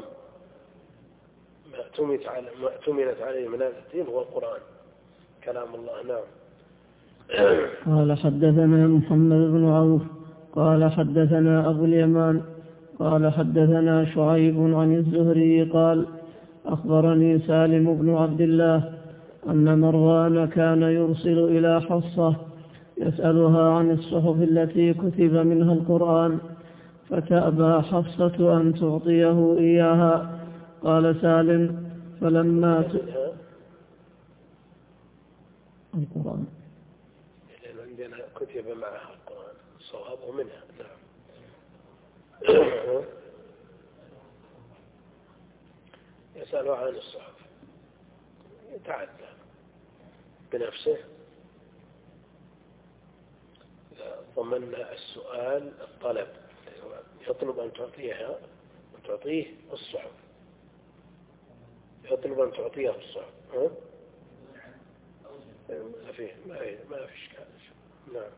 ما اؤتمنت عليه من هذا الدين هو القرآن كلام الله. نعم. قال حدثنا محمد بن عوف قال حدثنا أبو اليمان قال حدثنا شعيب عن الزهري قال أخبرني سالم بن عبد الله أن مروان كان يرسل إلى حفصة يسألها عن الصحف التي كتب منها القرآن، فتأبى حفصة أن تعطيه إياها. قال سالم فلما ت... القرآن لأن عندنا كتب معها القرآن الصواب منها. نعم. يسألها عن الصحف، يتعدى بنفسه ضمن السؤال الطلب، يطلب أن تعطيها وتعطيه الصحف، يطلب أن تعطيها الصحف. ها؟ ما فيه ما فيه ما فيش كلام. نعم.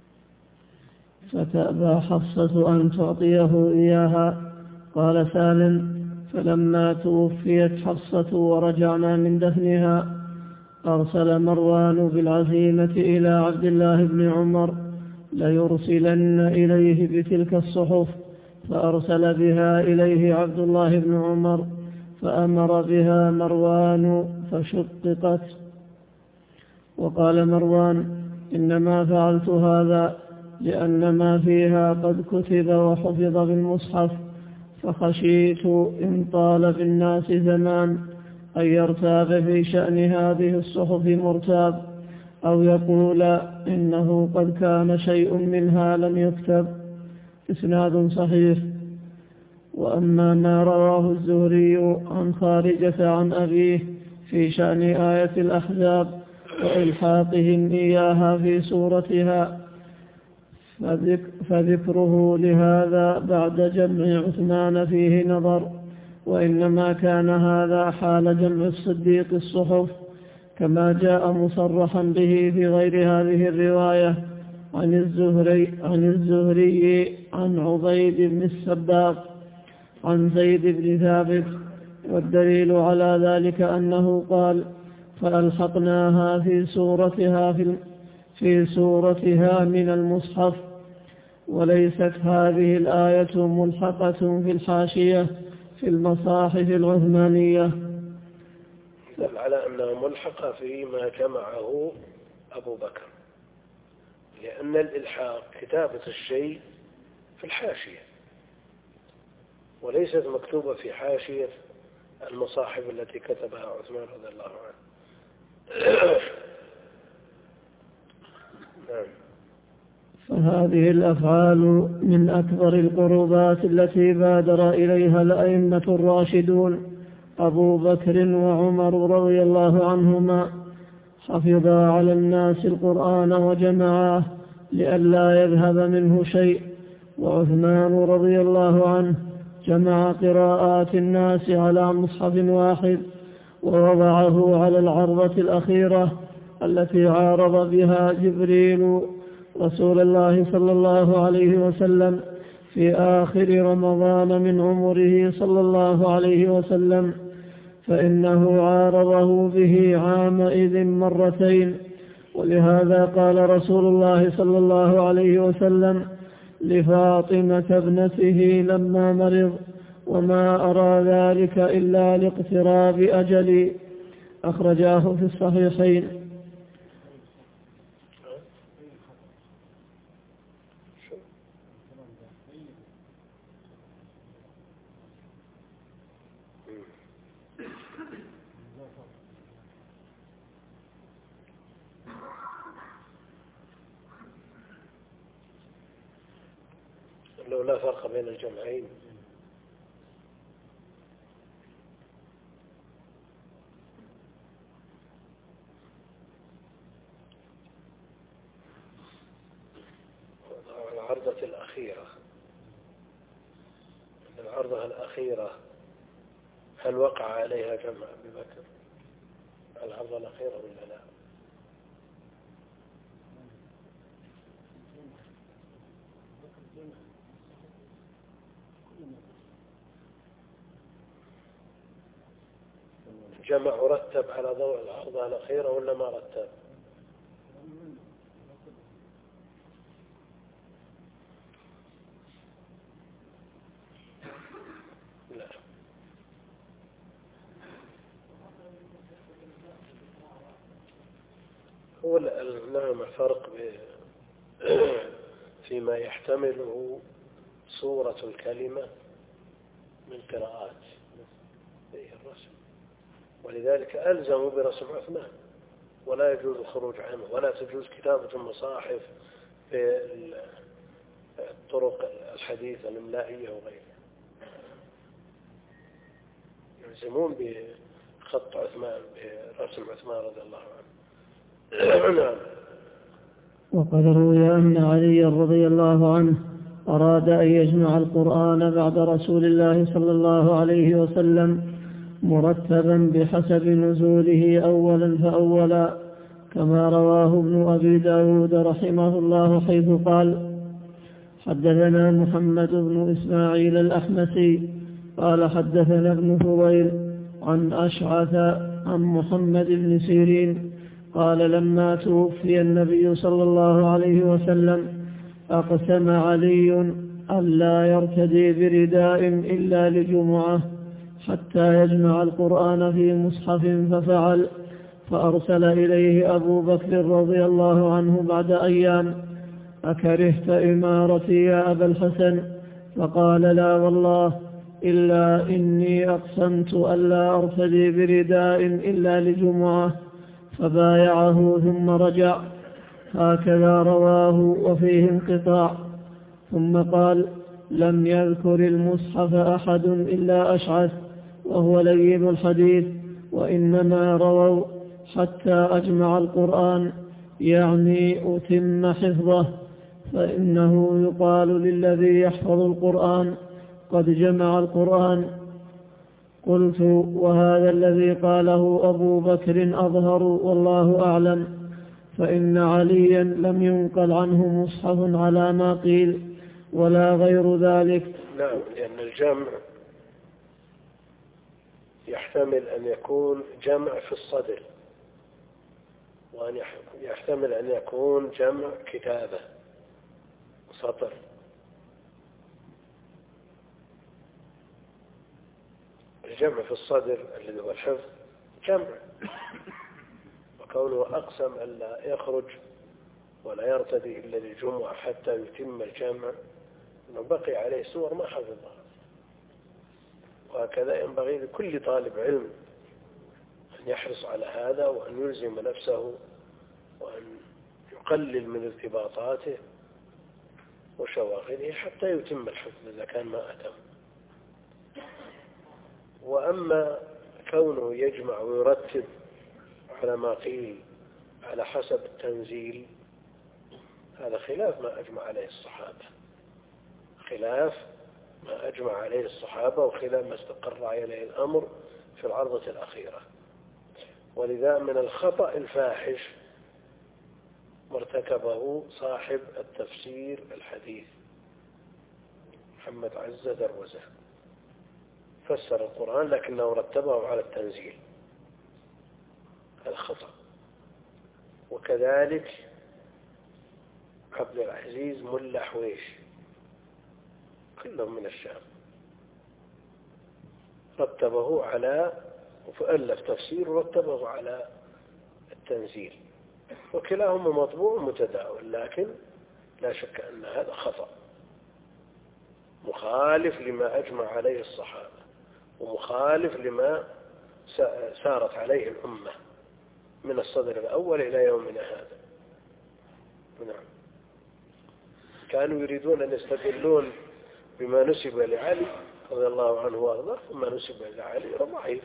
فتأبى حفصة أن تعطيه إياها. قال سالم فلما توفيت حفصة ورجعنا من دفنها أرسل مروان بالعزيمة إلى عبد الله بن عمر ليرسلن إليه بتلك الصحف، فأرسل بها إليه عبد الله بن عمر فأمر بها مروان فشققت. وقال مروان: إنما فعلت هذا لأن ما فيها قد كتب وحفظ بالمصحف، فخشيت إن طال بالناس زمان أن يرتاب في شأن هذه الصحف مرتاب، أو يقول إنه قد كان شيء منها لم يكتب. إسناد صحيح. وأما ما رواه الزهري عن خارجة عن أبيه في شأن آية الأحزاب وإلحاقهم إياها في سورتها فذكره لهذا بعد جمع عثمان فيه نظر، وإنما كان هذا حال جمع الصديق الصحف، كما جاء مصرحا به في غير هذه الرواية عن الزهري عن الزهري عن عبيد بن السباق عن زيد بن ثابت. والدليل على ذلك أنه قال: فألحقناها في سورتها في, في سورتها من المصحف. وليست هذه الآية ملحقة في الحاشية في المصاحف العثمانية، دل على أنها ملحقة فيما جمعه أبو بكر، لأن الإلحاق كتابة الشيء في الحاشية، وليست مكتوبة في حاشية المصاحف التي كتبها عثمان رضي الله عنه. نعم. فهذه الأفعال من أكبر القربات التي بادر إليها الأئمة الراشدون أبو بكر وعمر رضي الله عنهما، حفظا على الناس القرآن وجمعاه لئلا يذهب منه شيء. وعثمان رضي الله عنه جمع قراءات الناس على مصحف واحد ووضعه على العرضة الأخيرة التي عارض بها جبريل رسول الله صلى الله عليه وسلم في آخر رمضان من عمره صلى الله عليه وسلم، فإنه عارضه به عامئذ مرتين. ولهذا قال رسول الله صلى الله عليه وسلم لفاطمة ابنته لما مرض: وما أرى ذلك إلا لاقتراب أجلي. أخرجاه في الصحيحين. لو لا فرق بين الجمعين. العرضة الأخيرة، العرضة الأخيرة هل وقع عليها جمع أبي بكر؟ العرضة الأخيرة ولا لا؟ جمع رتب على ضوء العرضة الأخيرة ولا ما رتب؟ لا. هو نعم فرق فيما يحتمله صورة الكلمة من قراءات الرسم، ولذلك ألزموا برسم عثمان، ولا يجوز الخروج عنه، ولا تجوز كتابة المصاحف في الطرق الحديثة الإملائية وغيرها. يلزمون بخط عثمان برسم عثمان رضي الله عنه. نعم. وقد روي أن علي رضي الله عنه أراد أن يجمع القرآن بعد رسول الله صلى الله عليه وسلم مرتبا بحسب نزوله أولا فأولا، كما رواه ابن أبي داود رحمه الله حيث قال: حدثنا محمد بن إسماعيل الأحمسي قال حدثنا ابن فضيل عن أشعث عن محمد بن سيرين قال لما توفي النبي صلى الله عليه وسلم أقسم علي ألا يرتدي برداء إلا لجمعة حتى يجمع القرآن في مصحف ففعل، فأرسل إليه أبو بكر رضي الله عنه بعد أيام: أكرهت إمارتي يا أبا الحسن؟ فقال: لا والله، إلا إني أقسمت ألا أرتدي برداء إلا لجمعة. فبايعه ثم رجع. هكذا رواه وفيه انقطاع. ثم قال: لم يذكر المصحف أحد إلا أشعث وهو لين الحديث، وإنما رووا حتى أجمع القرآن، يعني أتم حفظه، فإنه يقال للذي يحفظ القرآن: قد جمع القرآن. قلت: وهذا الذي قاله أبو بكر أظهر والله أعلم، فإن عليا لم ينقل عنه مصحف على ما قيل ولا غير ذلك. نعم، لأن الجمع يحتمل أن يكون جمع في الصدر، وأن يحتمل أن يكون جمع كتابة سطر. الجمع في الصدر الذي هو الحفظ جمع، وكونه أقسم ألا يخرج ولا يرتدي إلا للجمعة حتى يتم الجمع، أنه بقي عليه سور ما حفظها. وهكذا ينبغي لكل طالب علم أن يحرص على هذا، وأن يلزم نفسه، وأن يقلل من ارتباطاته وشواغله حتى يتم الحفظ إذا كان ما أتم. وأما كونه يجمع ويرتب على ما قيل على حسب التنزيل، هذا خلاف ما أجمع عليه الصحابة، خلاف ما أجمع عليه الصحابة وخلاف ما استقر عليه الأمر في العرضة الأخيرة. ولذا من الخطأ الفاحش مرتكبه صاحب التفسير الحديث محمد عزة دروزة، فسر القرآن لكنه رتبه على التنزيل، هذا خطأ. وكذلك عبد العزيز ملا حويش كلهم من الشام، رتبه على وألف تفسير ورتبه على التنزيل، وكلاهما مطبوع متداول، لكن لا شك أن هذا خطأ مخالف لما أجمع عليه الصحابة، ومخالف لما سارت عليه الأمة من الصدر الأول إلى يومنا هذا. نعم، كانوا يريدون أن يستدلون بما نسب لعلي رضي الله عنه وارضاه، وما نسب لعلي ضعيف.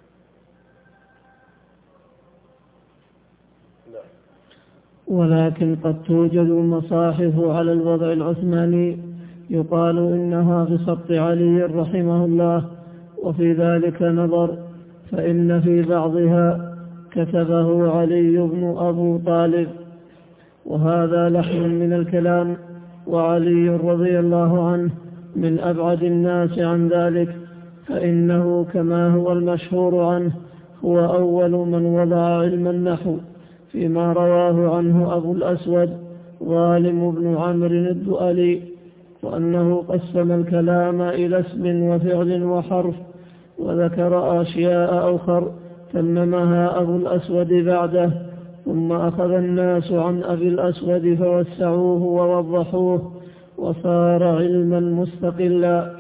نعم. ولكن قد توجد المصاحف على الوضع العثماني يقال إنها بخط علي رحمه الله، وفي ذلك نظر، فإن في بعضها كتبه علي بن أبو طالب، وهذا لحن من الكلام، وعلي رضي الله عنه من أبعد الناس عن ذلك، فإنه كما هو المشهور عنه هو أول من وضع علم النحو، فيما رواه عنه أبو الأسود غالم بن عمرو الدؤلي، وأنه قسم الكلام إلى اسم وفعل وحرف، وذكر أشياء أخر تممها أبو الأسود بعده، ثم أخذ الناس عن أبي الأسود فوسعوه ووضحوه، وصار علما مستقلا.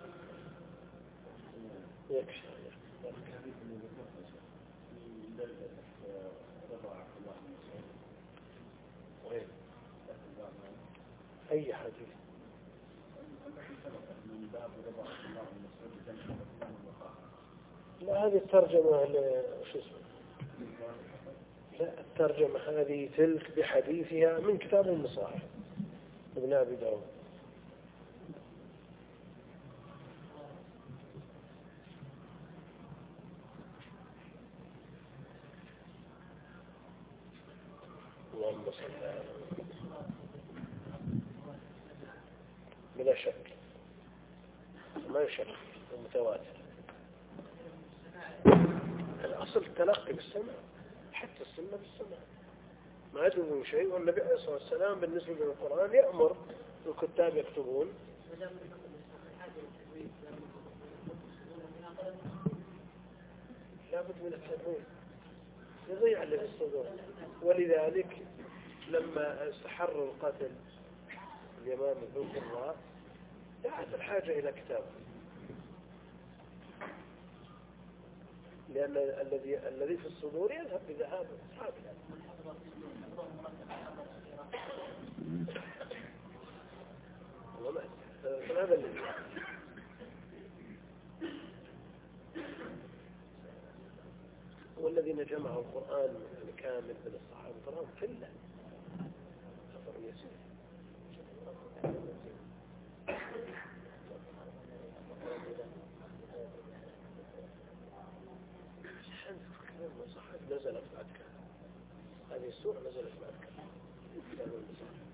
أي حديث؟ لا، هذه الترجمة شو اسمه؟ لا، الترجمة هذه تلك بحديثها من كتاب المصاحف ابن أبي داود. اللهم صل على بلا شك، ما شك متواتر. الأصل التلقي بالسمع، حتى السنة بالسمع ما يدرون شيء. والنبي عليه الصلاة والسلام بالنسبة للقرآن يأمر الكتاب يكتبون. لابد من التدوين يضيع اللي في الصدور. ولذلك لما استحر القتل اليمامي بالقراء دعت الحاجة إلى كتاب، لأن الذي الذي في الصدور يذهب بذهاب أصحابه. هذا الذي والذين جمعوا القرآن الكامل من الصحابة تراهم قلة، خطر يسير. نزلت بعد كده، هذه السورة نزلت بعد كده.